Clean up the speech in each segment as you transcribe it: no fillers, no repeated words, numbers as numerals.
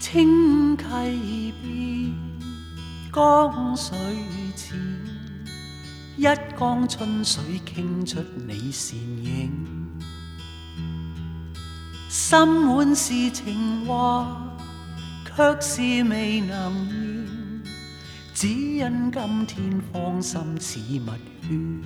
清溪边，江水浅，一江春水倾出你倩影。心满是情话，却是未能言，只因今天芳心似蜜圈。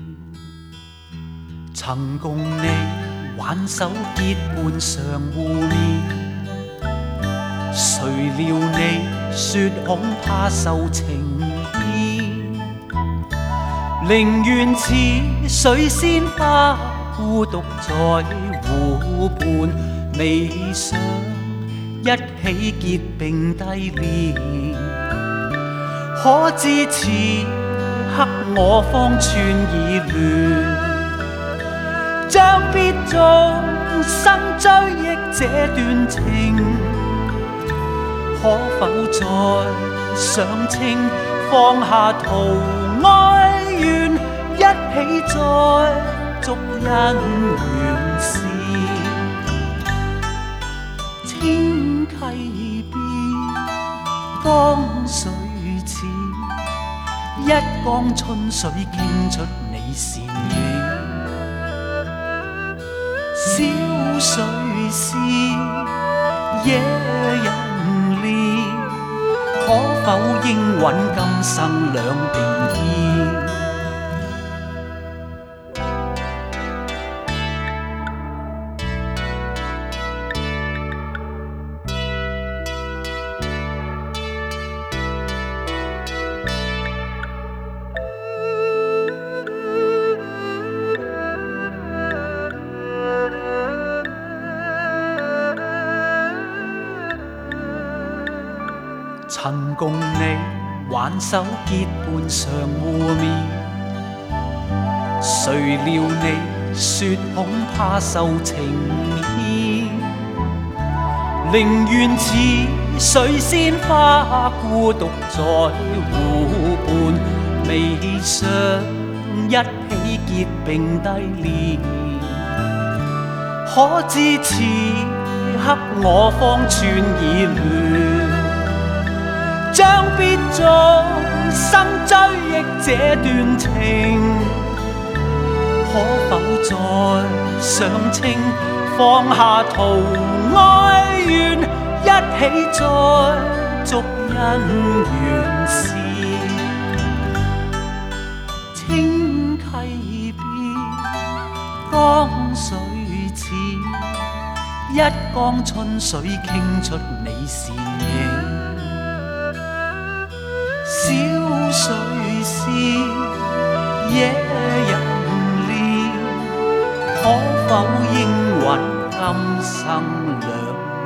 曾共你挽手结伴常互勉。谁料你说恐怕受情牵，宁愿似水仙花孤独在湖畔，未想一起结并蒂莲。可知此刻我方寸已乱，将必終生追憶這段情。可否再上清，放下圖哀怨，一起再續姻緣線。清溪邊，江水淺，一江春水傾出你倩影。小水仙，野人戀，可否應允今生兩並肩？曾共你挽手結伴常互勉，誰料你說恐怕受情牽，寧願似水仙花孤獨在湖畔，未想一起結並蒂蓮。可知此刻我方寸已亂，將必終生追憶這段情。可否再上清，放下圖哀怨，一起再續姻緣線。清溪邊，江水淺，一江春水傾出你倩影。小水仙，野人戀，可否應允今生兩